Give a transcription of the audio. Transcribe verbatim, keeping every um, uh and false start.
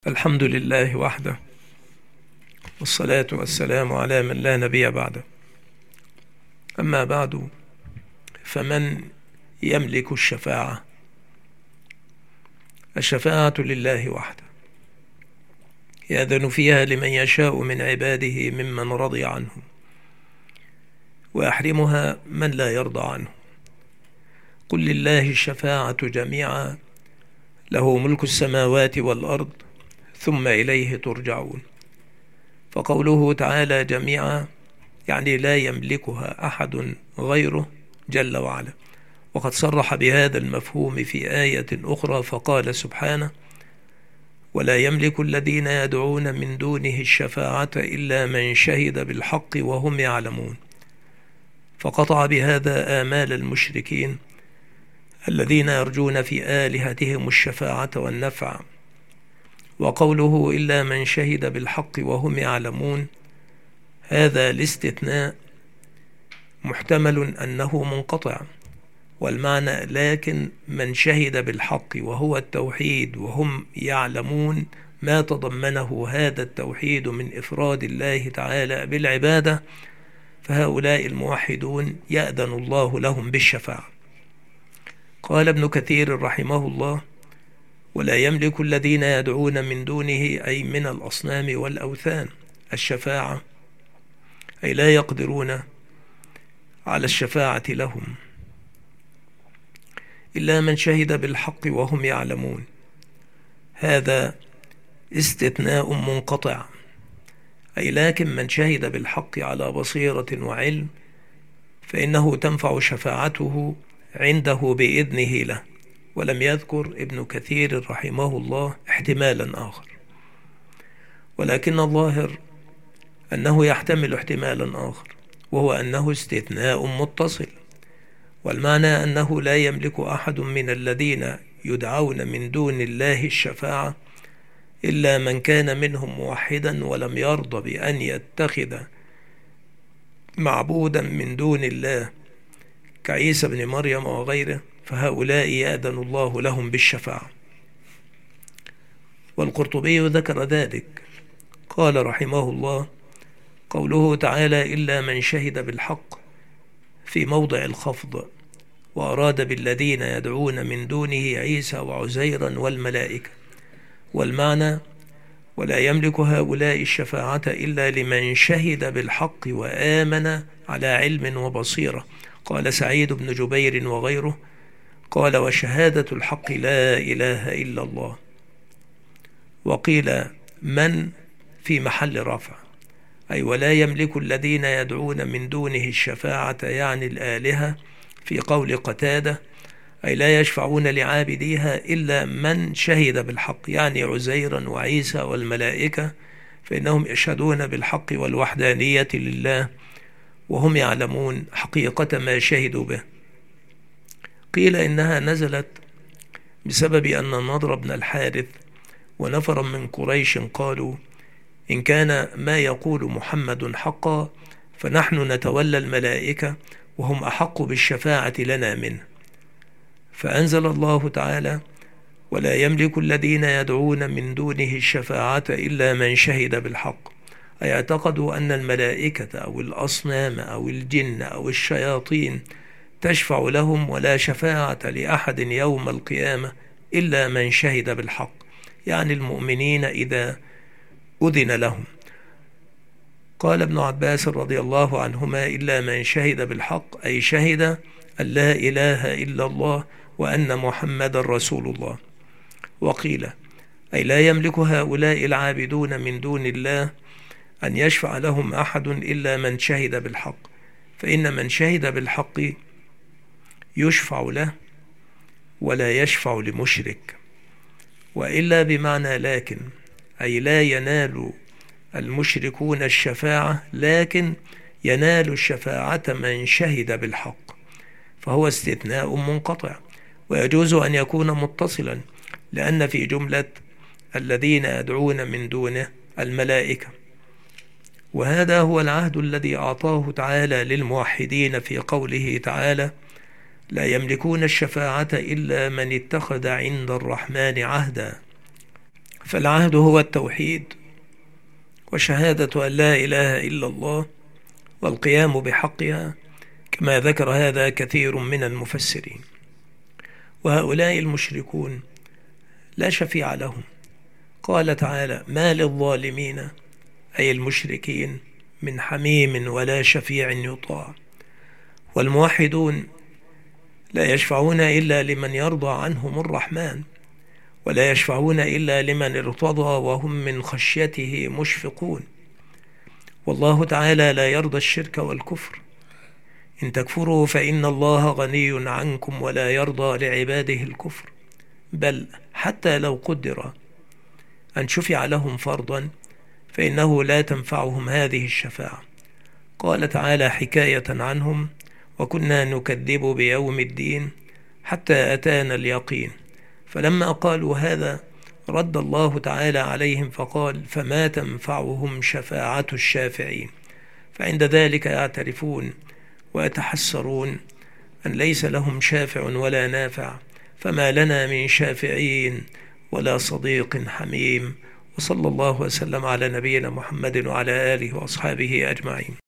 الحمد لله وحده، والصلاة والسلام على من لا نبي بعده. أما بعد، فمن يملك الشفاعة؟ الشفاعة لله وحده، يأذن فيها لمن يشاء من عباده ممن رضي عنه، ويحرمها من لا يرضى عنه. قل لله الشفاعة جميعا، له ملك السماوات والأرض، ثم إليه ترجعون. فقوله تعالى جميعا يعني لا يملكها أحد غيره جل وعلا، وقد صرح بهذا المفهوم في آية أخرى فقال سبحانه: ولا يملك الذين يدعون من دونه الشفاعة إلا من شهد بالحق وهم يعلمون. فقطع بهذا آمال المشركين الذين يرجون في آلهتهم الشفاعة والنفع. وقوله إلا من شهد بالحق وهم يعلمون، هذا الاستثناء محتمل أنه منقطع، والمعنى لكن من شهد بالحق وهو التوحيد وهم يعلمون ما تضمنه هذا التوحيد من إفراد الله تعالى بالعبادة، فهؤلاء الموحدون يأذن الله لهم بالشفاعة. قال ابن كثير رحمه الله: ولا يملك الذين يدعون من دونه أي من الأصنام والأوثان الشفاعة، أي لا يقدرون على الشفاعة لهم إلا من شهد بالحق وهم يعلمون. هذا استثناء منقطع، أي لكن من شهد بالحق على بصيرة وعلم فإنه تنفع شفاعته عنده بإذنه له. ولم يذكر ابن كثير رحمه الله احتمالا آخر، ولكن الظاهر أنه يحتمل احتمالا آخر، وهو أنه استثناء متصل، والمعنى أنه لا يملك أحد من الذين يدعون من دون الله الشفاعة إلا من كان منهم موحدا ولم يرضى بأن يتخذ معبودا من دون الله كعيسى بن مريم وغيره، فهؤلاء يأذن الله لهم بالشفاعة. والقرطبي ذكر ذلك، قال رحمه الله: قوله تعالى إلا من شهد بالحق في موضع الخفض، وأراد بالذين يدعون من دونه عيسى وعزيرا والملائكة. والمعنى: ولا يملك هؤلاء الشفاعة إلا لمن شهد بالحق وآمن على علم وبصيرة. قال سعيد بن جبير وغيره، قال: وشهادة الحق لا إله إلا الله. وقيل من في محل رفع، أي ولا يملك الذين يدعون من دونه الشفاعة يعني الآلهة، في قول قتادة أي لا يشفعون لعابديها إلا من شهد بالحق يعني عزيرا وعيسى والملائكة، فإنهم يشهدون بالحق والوحدانية لله وهم يعلمون حقيقة ما شهدوا به. قيل إنها نزلت بسبب أن النضر بن الحارث ونفرا من قريش قالوا: إن كان ما يقول محمد حقا فنحن نتولى الملائكة وهم أحق بالشفاعة لنا منه. فأنزل الله تعالى: ولا يملك الذين يدعون من دونه الشفاعة إلا من شهد بالحق، أي اعتقدوا أن الملائكة أو الأصنام أو الجن أو الشياطين تشفع لهم، ولا شفاعة لأحد يوم القيامة إلا من شهد بالحق، يعني المؤمنين إذا أذن لهم. قال ابن عباس رضي الله عنهما: إلا من شهد بالحق أي شهد أن لا إله إلا الله وأن محمد رسول الله. وقيل أي لا يملك هؤلاء العابدون من دون الله أن يشفع لهم أحد إلا من شهد بالحق، فإن من شهد بالحق يشفع له ولا يشفع لمشرك. وإلا بمعنى لكن، أي لا ينال المشركون الشفاعة، لكن ينال الشفاعة من شهد بالحق، فهو استثناء منقطع، ويجوز أن يكون متصلا، لأن في جملة الذين يدعون من دونه الملائكة. وهذا هو العهد الذي أعطاه تعالى للموحدين في قوله تعالى: لا يملكون الشفاعة إلا من اتخذ عند الرحمن عهدا. فالعهد هو التوحيد وشهادة أن لا إله إلا الله والقيام بحقها، كما ذكر هذا كثير من المفسرين. وهؤلاء المشركون لا شفيع لهم. قال تعالى: ما للظالمين أي المشركين من حميم ولا شفيع يطاع. والموحدون لا يشفعون إلا لمن يرضى عنهم الرحمن، ولا يشفعون إلا لمن ارتضى وهم من خشيته مشفقون. والله تعالى لا يرضى الشرك والكفر. إن تكفروا فإن الله غني عنكم ولا يرضى لعباده الكفر، بل حتى لو قدر أن شفع لهم فرضا فإنه لا تنفعهم هذه الشفاعة. قال تعالى حكاية عنهم: وكنا نكذب بيوم الدين حتى أتانا اليقين. فلما قالوا هذا رد الله تعالى عليهم فقال: فما تنفعهم شفاعة الشافعين. فعند ذلك يعترفون ويتحسرون أن ليس لهم شافع ولا نافع، فما لنا من شافعين ولا صديق حميم. وصلى الله وسلم على نبينا محمد وعلى آله وأصحابه أجمعين.